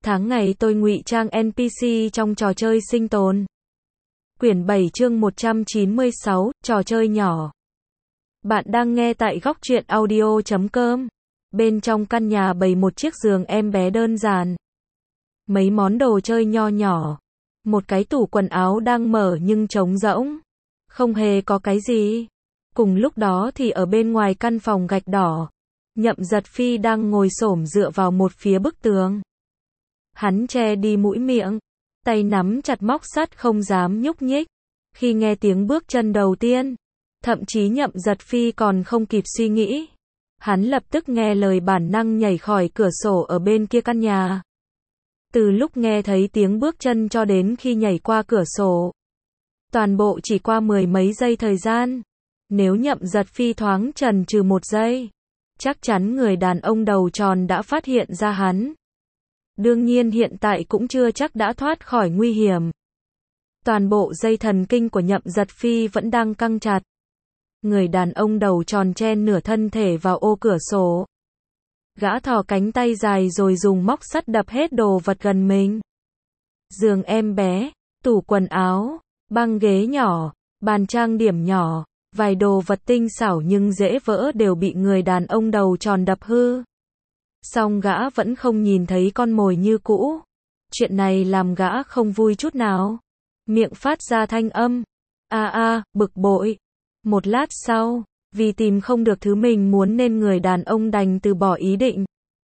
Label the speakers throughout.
Speaker 1: Tháng ngày tôi ngụy trang NPC trong trò chơi sinh tồn. Quyển 7 chương 196, trò chơi nhỏ. Bạn đang nghe tại góc truyện audio.com. Bên trong căn nhà bày một chiếc giường em bé đơn giản. Mấy món đồ chơi nho nhỏ. Một cái tủ quần áo đang mở nhưng trống rỗng. Không hề có cái gì. Cùng lúc đó thì ở bên ngoài căn phòng gạch đỏ, Nhậm Giật Phi đang ngồi xổm dựa vào một phía bức tường. Hắn che đi mũi miệng, tay nắm chặt móc sắt không dám nhúc nhích. Khi nghe tiếng bước chân đầu tiên, thậm chí Nhậm Giật Phi còn không kịp suy nghĩ, hắn lập tức nghe lời bản năng nhảy khỏi cửa sổ ở bên kia căn nhà. Từ lúc nghe thấy tiếng bước chân cho đến khi nhảy qua cửa sổ, toàn bộ chỉ qua mười mấy giây thời gian. Nếu Nhậm Giật Phi thoáng chần chừ một giây, chắc chắn người đàn ông đầu tròn đã phát hiện ra hắn. Đương nhiên hiện tại cũng chưa chắc đã thoát khỏi nguy hiểm. Toàn bộ dây thần kinh của Nhậm Giật Phi vẫn đang căng chặt. Người đàn ông đầu tròn chen nửa thân thể vào ô cửa sổ. Gã thò cánh tay dài rồi dùng móc sắt đập hết đồ vật gần mình. Giường em bé, tủ quần áo, băng ghế nhỏ, bàn trang điểm nhỏ, vài đồ vật tinh xảo nhưng dễ vỡ đều bị người đàn ông đầu tròn đập hư. Song gã vẫn không nhìn thấy con mồi như cũ. Chuyện này làm gã không vui chút nào. Miệng phát ra thanh âm. Bực bội. Một lát sau, vì tìm không được thứ mình muốn nên người đàn ông đành từ bỏ ý định.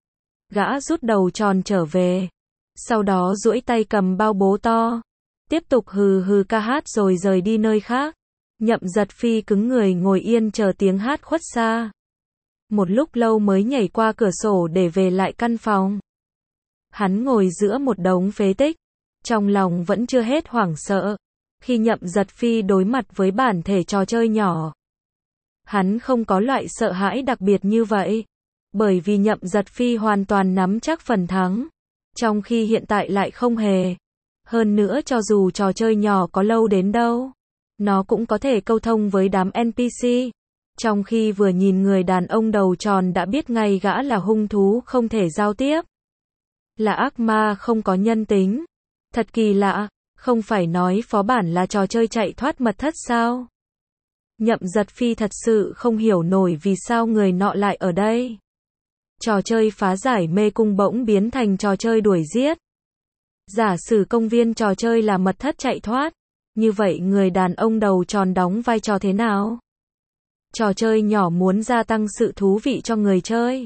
Speaker 1: Gã rút đầu tròn trở về. Sau đó duỗi tay cầm bao bố to. Tiếp tục hừ hừ ca hát rồi rời đi nơi khác. Nhậm Giật Phi cứng người ngồi yên chờ tiếng hát khuất xa. Một lúc lâu mới nhảy qua cửa sổ để về lại căn phòng. Hắn ngồi giữa một đống phế tích, trong lòng vẫn chưa hết hoảng sợ. Khi Nhậm Giật Phi đối mặt với bản thể trò chơi nhỏ, hắn không có loại sợ hãi đặc biệt như vậy, bởi vì Nhậm Giật Phi hoàn toàn nắm chắc phần thắng, trong khi hiện tại lại không hề. Hơn nữa cho dù trò chơi nhỏ có lâu đến đâu, nó cũng có thể câu thông với đám NPC. Trong khi vừa nhìn người đàn ông đầu tròn đã biết ngay gã là hung thú không thể giao tiếp. Là ác ma không có nhân tính. Thật kỳ lạ, không phải nói phó bản là trò chơi chạy thoát mật thất sao? Nhậm Giật Phi thật sự không hiểu nổi vì sao người nọ lại ở đây. Trò chơi phá giải mê cung bỗng biến thành trò chơi đuổi giết. Giả sử công viên trò chơi là mật thất chạy thoát, như vậy người đàn ông đầu tròn đóng vai trò thế nào? Trò chơi nhỏ muốn gia tăng sự thú vị cho người chơi,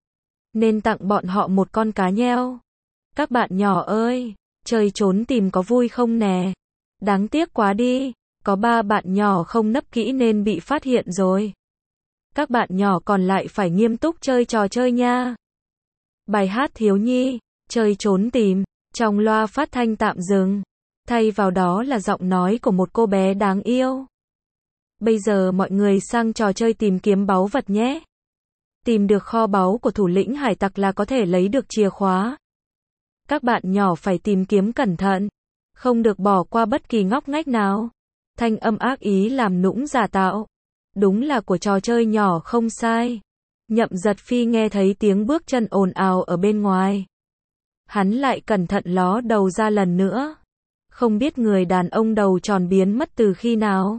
Speaker 1: nên tặng bọn họ một con cá nheo. Các bạn nhỏ ơi, chơi trốn tìm có vui không nè? Đáng tiếc quá đi, có 3 bạn nhỏ không nấp kỹ nên bị phát hiện rồi. Các bạn nhỏ còn lại phải nghiêm túc chơi trò chơi nha. Bài hát thiếu nhi, chơi trốn tìm, trong loa phát thanh tạm dừng. Thay vào đó là giọng nói của một cô bé đáng yêu. Bây giờ mọi người sang trò chơi tìm kiếm báu vật nhé. Tìm được kho báu của thủ lĩnh hải tặc là có thể lấy được chìa khóa. Các bạn nhỏ phải tìm kiếm cẩn thận, không được bỏ qua bất kỳ ngóc ngách nào. Thanh âm ác ý làm nũng giả tạo. Đúng là của trò chơi nhỏ không sai. Nhậm Giật Phi nghe thấy tiếng bước chân ồn ào ở bên ngoài. Hắn lại cẩn thận ló đầu ra lần nữa. Không biết người đàn ông đầu tròn biến mất từ khi nào.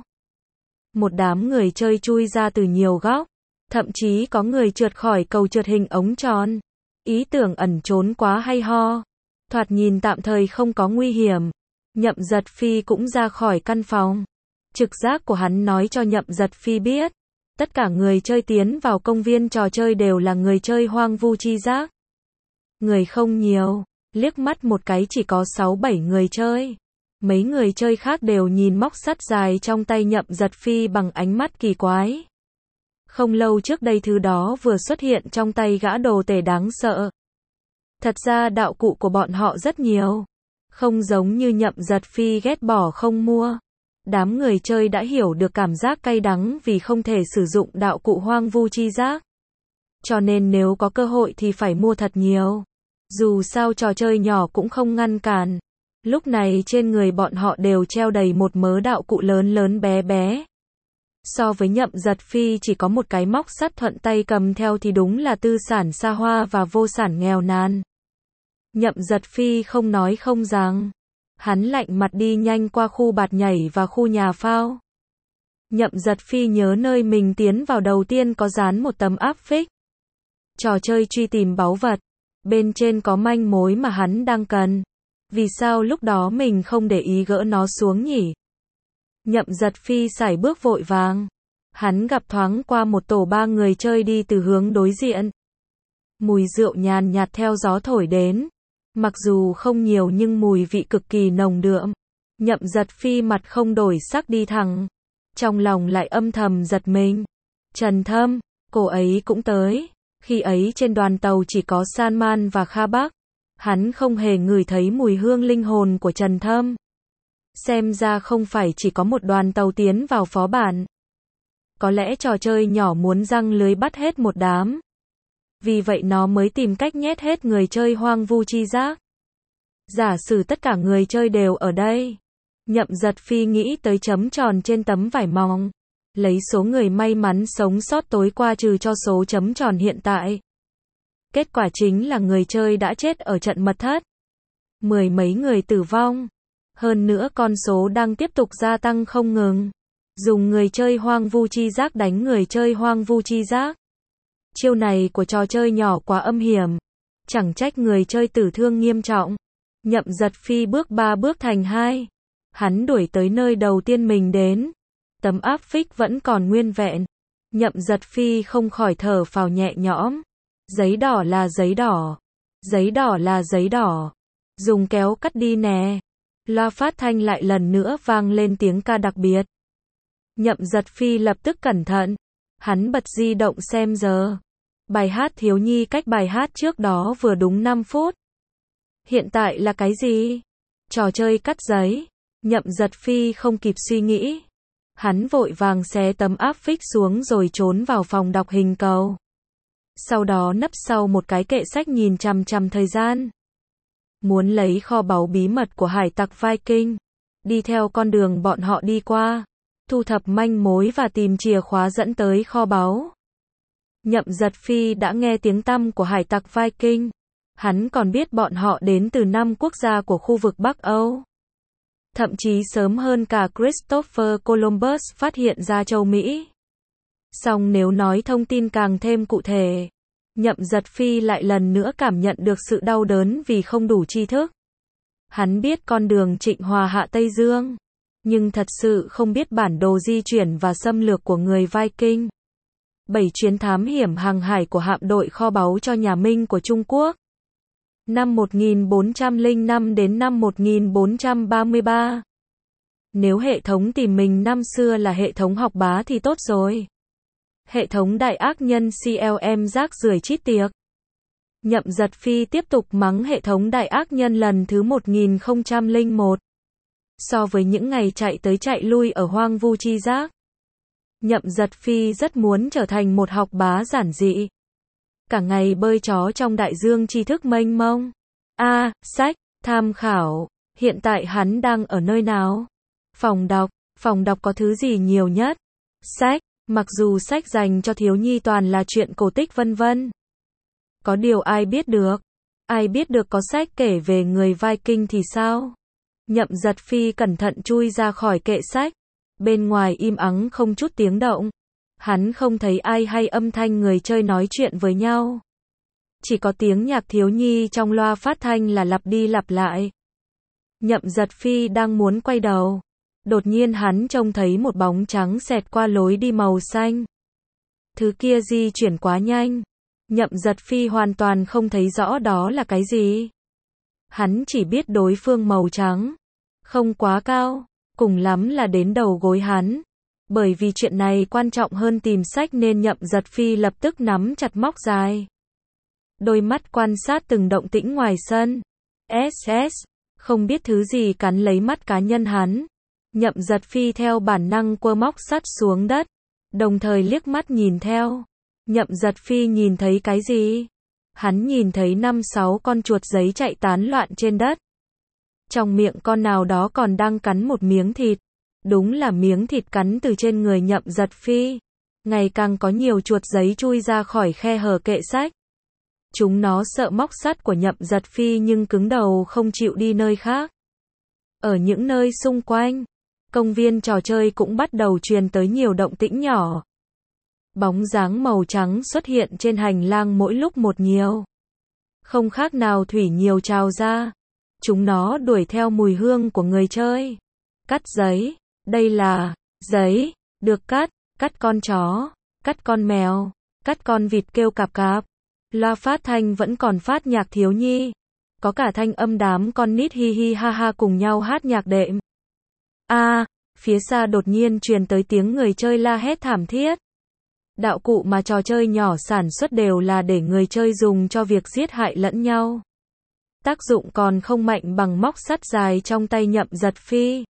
Speaker 1: Một đám người chơi chui ra từ nhiều góc, thậm chí có người trượt khỏi cầu trượt hình ống tròn. Ý tưởng ẩn trốn quá hay ho, thoạt nhìn tạm thời không có nguy hiểm. Nhậm Giật Phi cũng ra khỏi căn phòng. Trực giác của hắn nói cho Nhậm Giật Phi biết, tất cả người chơi tiến vào công viên trò chơi đều là người chơi hoang vu chi giác. Người không nhiều, liếc mắt một cái chỉ có 6-7 người chơi. Mấy người chơi khác đều nhìn móc sắt dài trong tay Nhậm Giật Phi bằng ánh mắt kỳ quái. Không lâu trước đây thứ đó vừa xuất hiện trong tay gã đồ tể đáng sợ. Thật ra đạo cụ của bọn họ rất nhiều. Không giống như Nhậm Giật Phi ghét bỏ không mua. Đám người chơi đã hiểu được cảm giác cay đắng vì không thể sử dụng đạo cụ hoang vu chi giác. Cho nên nếu có cơ hội thì phải mua thật nhiều. Dù sao trò chơi nhỏ cũng không ngăn cản. Lúc này trên người bọn họ đều treo đầy một mớ đạo cụ lớn lớn bé bé. So với Nhậm Giật Phi chỉ có một cái móc sắt thuận tay cầm theo thì đúng là tư sản xa hoa và vô sản nghèo nàn. Nhậm Giật Phi không nói không rằng. Hắn lạnh mặt đi nhanh qua khu bạt nhảy và khu nhà phao. Nhậm Giật Phi nhớ nơi mình tiến vào đầu tiên có dán một tấm áp phích. Trò chơi truy tìm báu vật. Bên trên có manh mối mà hắn đang cần. Vì sao lúc đó mình không để ý gỡ nó xuống nhỉ? Nhậm Giật Phi sải bước vội vàng. Hắn gặp thoáng qua một tổ 3 người chơi đi từ hướng đối diện. Mùi rượu nhàn nhạt theo gió thổi đến. Mặc dù không nhiều nhưng mùi vị cực kỳ nồng đượm. Nhậm Giật Phi mặt không đổi sắc đi thẳng. Trong lòng lại âm thầm giật mình. Trần Thâm, cô ấy cũng tới. Khi ấy trên đoàn tàu chỉ có Salman và Kha Bắc. Hắn không hề ngửi thấy mùi hương linh hồn của Trần Thâm. Xem ra không phải chỉ có một đoàn tàu tiến vào phó bản. Có lẽ trò chơi nhỏ muốn giăng lưới bắt hết một đám. Vì vậy nó mới tìm cách nhét hết người chơi hoang vu chi giác. Giả sử tất cả người chơi đều ở đây. Nhậm Giật Phi nghĩ tới chấm tròn trên tấm vải mỏng. Lấy số người may mắn sống sót tối qua trừ cho số chấm tròn hiện tại. Kết quả chính là người chơi đã chết ở trận mật thất. 10 mấy người tử vong. Hơn nữa con số đang tiếp tục gia tăng không ngừng. Dùng người chơi hoang vu chi giác đánh người chơi hoang vu chi giác. Chiêu này của trò chơi nhỏ quá âm hiểm. Chẳng trách người chơi tử thương nghiêm trọng. Nhậm Giật Phi bước 3 bước thành 2. Hắn đuổi tới nơi đầu tiên mình đến. Tấm áp phích vẫn còn nguyên vẹn. Nhậm Giật Phi không khỏi thở phào nhẹ nhõm. Giấy đỏ là giấy đỏ. Giấy đỏ là giấy đỏ. Dùng kéo cắt đi nè. Loa phát thanh lại lần nữa vang lên tiếng ca đặc biệt. Nhậm Giật Phi lập tức cẩn thận. Hắn bật di động xem giờ. Bài hát thiếu nhi cách bài hát trước đó vừa đúng 5 phút. Hiện tại là cái gì? Trò chơi cắt giấy. Nhậm Giật Phi không kịp suy nghĩ. Hắn vội vàng xé tấm áp phích xuống rồi trốn vào phòng đọc hình cầu. Sau đó nấp sau một cái kệ sách nhìn chằm chằm thời gian. Muốn lấy kho báu bí mật của hải tặc Viking. Đi theo con đường bọn họ đi qua. Thu thập manh mối và tìm chìa khóa dẫn tới kho báu. Nhậm Giật Phi đã nghe tiếng tăm của hải tặc Viking. Hắn còn biết bọn họ đến từ 5 quốc gia của khu vực Bắc Âu. Thậm chí sớm hơn cả Christopher Columbus phát hiện ra châu Mỹ. Song nếu nói thông tin càng thêm cụ thể, Nhậm Giật Phi lại lần nữa cảm nhận được sự đau đớn vì không đủ tri thức. Hắn biết con đường Trịnh Hòa hạ Tây Dương, nhưng thật sự không biết bản đồ di chuyển và xâm lược của người Viking. 7 chuyến thám hiểm hàng hải của hạm đội kho báu cho nhà Minh của Trung Quốc. Năm 1405 đến năm 1433. Nếu hệ thống tìm mình năm xưa là hệ thống học bá thì tốt rồi. Hệ thống đại ác nhân CLM rác rưởi chít tiệc. Nhậm Giật Phi tiếp tục mắng hệ thống đại ác nhân lần thứ 1001. So với những ngày chạy tới chạy lui ở hoang vu chi giác, Nhậm Giật Phi rất muốn trở thành một học bá giản dị. Cả ngày bơi chó trong đại dương tri thức mênh mông. Sách, tham khảo. Hiện tại hắn đang ở nơi nào? Phòng đọc có thứ gì nhiều nhất? Sách, mặc dù sách dành cho thiếu nhi toàn là chuyện cổ tích vân vân. Có điều ai biết được? Ai biết được có sách kể về người Viking thì sao? Nhậm Giật Phi cẩn thận chui ra khỏi kệ sách. Bên ngoài im ắng không chút tiếng động. Hắn không thấy ai hay âm thanh người chơi nói chuyện với nhau. Chỉ có tiếng nhạc thiếu nhi trong loa phát thanh là lặp đi lặp lại. Nhậm Giật Phi đang muốn quay đầu. Đột nhiên hắn trông thấy một bóng trắng xẹt qua lối đi màu xanh. Thứ kia di chuyển quá nhanh. Nhậm Giật Phi hoàn toàn không thấy rõ đó là cái gì. Hắn chỉ biết đối phương màu trắng. Không quá cao. Cùng lắm là đến đầu gối hắn. Bởi vì chuyện này quan trọng hơn tìm sách nên Nhậm Giật Phi lập tức nắm chặt móc dài. Đôi mắt quan sát từng động tĩnh ngoài sân. Không biết thứ gì cắn lấy mắt cá nhân hắn. Nhậm Giật Phi theo bản năng quơ móc sắt xuống đất. Đồng thời liếc mắt nhìn theo. Nhậm Giật Phi nhìn thấy cái gì? Hắn nhìn thấy 5-6 con chuột giấy chạy tán loạn trên đất. Trong miệng con nào đó còn đang cắn một miếng thịt. Đúng là miếng thịt cắn từ trên người Nhậm Giật Phi. Ngày càng có nhiều chuột giấy chui ra khỏi khe hở kệ sách. Chúng nó sợ móc sắt của Nhậm Giật Phi nhưng cứng đầu không chịu đi nơi khác. Ở những nơi xung quanh, công viên trò chơi cũng bắt đầu truyền tới nhiều động tĩnh nhỏ. Bóng dáng màu trắng xuất hiện trên hành lang mỗi lúc một nhiều. Không khác nào thủy nhiều trào ra. Chúng nó đuổi theo mùi hương của người chơi. Cắt giấy. Đây là giấy được cắt con chó, cắt con mèo, cắt con vịt kêu cạp cạp. Loa phát thanh vẫn còn phát nhạc thiếu nhi. Có cả thanh âm đám con nít hi hi ha ha cùng nhau hát nhạc đệm. Phía xa đột nhiên truyền tới tiếng người chơi la hét thảm thiết. Đạo cụ mà trò chơi nhỏ sản xuất đều là để người chơi dùng cho việc giết hại lẫn nhau. Tác dụng còn không mạnh bằng móc sắt dài trong tay Nhậm Giật Phi.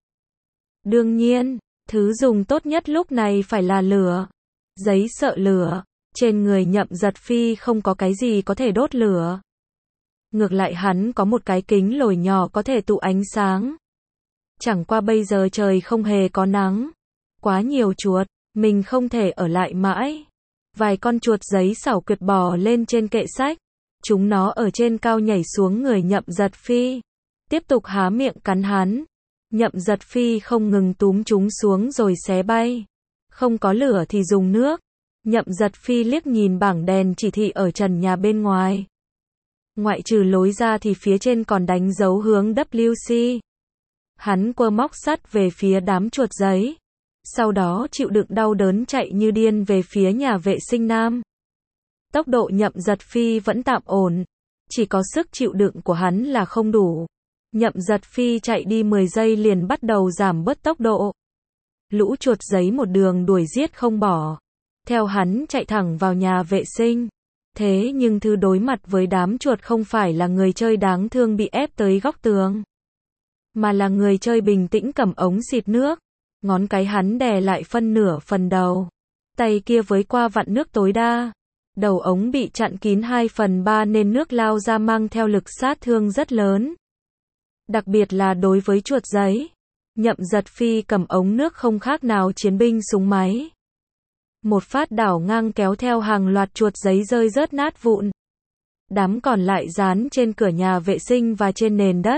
Speaker 1: Đương nhiên, thứ dùng tốt nhất lúc này phải là lửa. Giấy sợ lửa. Trên người Nhậm Giật Phi không có cái gì có thể đốt lửa. Ngược lại hắn có một cái kính lồi nhỏ có thể tụ ánh sáng. Chẳng qua bây giờ trời không hề có nắng. Quá nhiều chuột, mình không thể ở lại mãi. Vài con chuột giấy xảo quyệt bò lên trên kệ sách. Chúng nó ở trên cao nhảy xuống người Nhậm Giật Phi. Tiếp tục há miệng cắn hắn. Nhậm Giật Phi không ngừng túm chúng xuống rồi xé bay. Không có lửa thì dùng nước. Nhậm Giật Phi liếc nhìn bảng đèn chỉ thị ở trần nhà bên ngoài. Ngoại trừ lối ra thì phía trên còn đánh dấu hướng WC. Hắn quơ móc sắt về phía đám chuột giấy. Sau đó chịu đựng đau đớn chạy như điên về phía nhà vệ sinh nam. Tốc độ Nhậm Giật Phi vẫn tạm ổn. Chỉ có sức chịu đựng của hắn là không đủ. Nhậm Giật Phi chạy đi 10 giây liền bắt đầu giảm bớt tốc độ. Lũ chuột giấy một đường đuổi giết không bỏ. Theo hắn chạy thẳng vào nhà vệ sinh. Thế nhưng thứ đối mặt với đám chuột không phải là người chơi đáng thương bị ép tới góc tường. Mà là người chơi bình tĩnh cầm ống xịt nước. Ngón cái hắn đè lại phân nửa phần đầu. Tay kia với qua vặn nước tối đa. Đầu ống bị chặn kín 2/3 nên nước lao ra mang theo lực sát thương rất lớn. Đặc biệt là đối với chuột giấy. Nhậm Giật Phi cầm ống nước không khác nào chiến binh súng máy. Một phát đảo ngang kéo theo hàng loạt chuột giấy rơi rớt nát vụn. Đám còn lại dán trên cửa nhà vệ sinh và trên nền đất.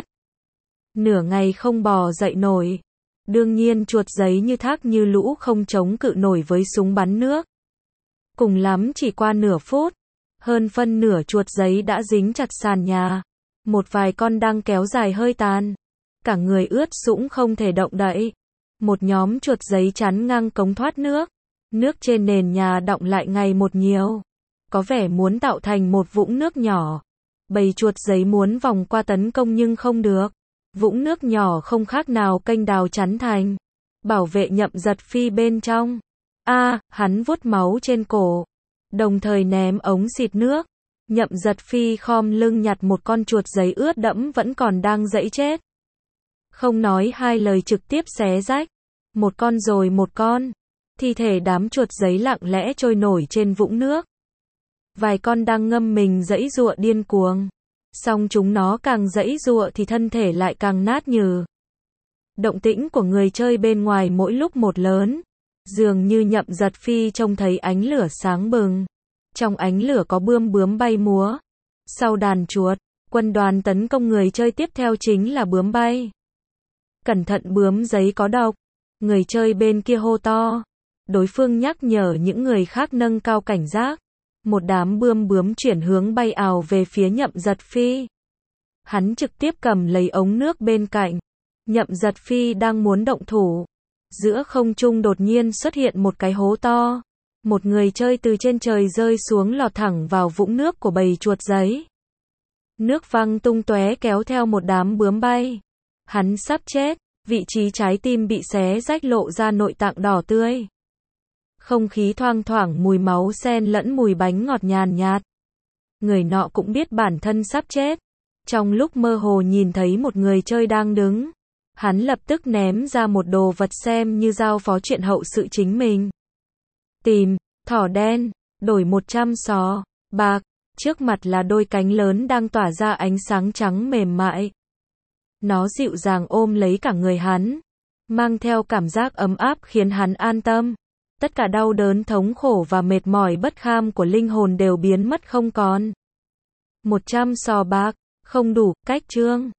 Speaker 1: Nửa ngày không bò dậy nổi. Đương nhiên chuột giấy như thác như lũ không chống cự nổi với súng bắn nước. Cùng lắm chỉ qua nửa phút. Hơn phân nửa chuột giấy đã dính chặt sàn nhà. Một vài con đang kéo dài hơi tàn. Cả người ướt sũng không thể động đậy. Một nhóm chuột giấy chắn ngang cống thoát nước. Nước trên nền nhà đọng lại ngày một nhiều. Có vẻ muốn tạo thành một vũng nước nhỏ. Bầy chuột giấy muốn vòng qua tấn công nhưng không được. Vũng nước nhỏ không khác nào kênh đào chắn thành. Bảo vệ Nhậm Giật Phi bên trong. Hắn vuốt máu trên cổ. Đồng thời ném ống xịt nước. Nhậm Giật Phi khom lưng nhặt một con chuột giấy ướt đẫm vẫn còn đang giãy chết. Không nói hai lời trực tiếp xé rách. Một con rồi một con. Thi thể đám chuột giấy lặng lẽ trôi nổi trên vũng nước. Vài con đang ngâm mình giãy giụa điên cuồng. Song chúng nó càng giãy giụa thì thân thể lại càng nát nhừ. Động tĩnh của người chơi bên ngoài mỗi lúc một lớn. Dường như Nhậm Giật Phi trông thấy ánh lửa sáng bừng. Trong ánh lửa có bướm bay múa. Sau đàn chuột, quân đoàn tấn công người chơi tiếp theo chính là bướm bay. Cẩn thận bướm giấy có độc. Người chơi bên kia hô to. Đối phương nhắc nhở những người khác nâng cao cảnh giác. Một đám bướm chuyển hướng bay ào về phía Nhậm Giật Phi. Hắn trực tiếp cầm lấy ống nước bên cạnh. Nhậm Giật Phi đang muốn động thủ. Giữa không trung đột nhiên xuất hiện một cái hố to. Một người chơi từ trên trời rơi xuống lọt thẳng vào vũng nước của bầy chuột giấy. Nước văng tung tóe kéo theo một đám bướm bay. Hắn sắp chết, vị trí trái tim bị xé rách lộ ra nội tạng đỏ tươi. Không khí thoang thoảng mùi máu xen lẫn mùi bánh ngọt nhàn nhạt. Người nọ cũng biết bản thân sắp chết. Trong lúc mơ hồ nhìn thấy một người chơi đang đứng. Hắn lập tức ném ra một đồ vật xem như giao phó chuyện hậu sự chính mình. Tìm, thỏ đen, đổi 100 sò, bạc. Trước mặt là đôi cánh lớn đang tỏa ra ánh sáng trắng mềm mại. Nó dịu dàng ôm lấy cả người hắn. Mang theo cảm giác ấm áp khiến hắn an tâm. Tất cả đau đớn thống khổ và mệt mỏi bất kham của linh hồn đều biến mất không còn. 100 sò bạc, không đủ, cách chương.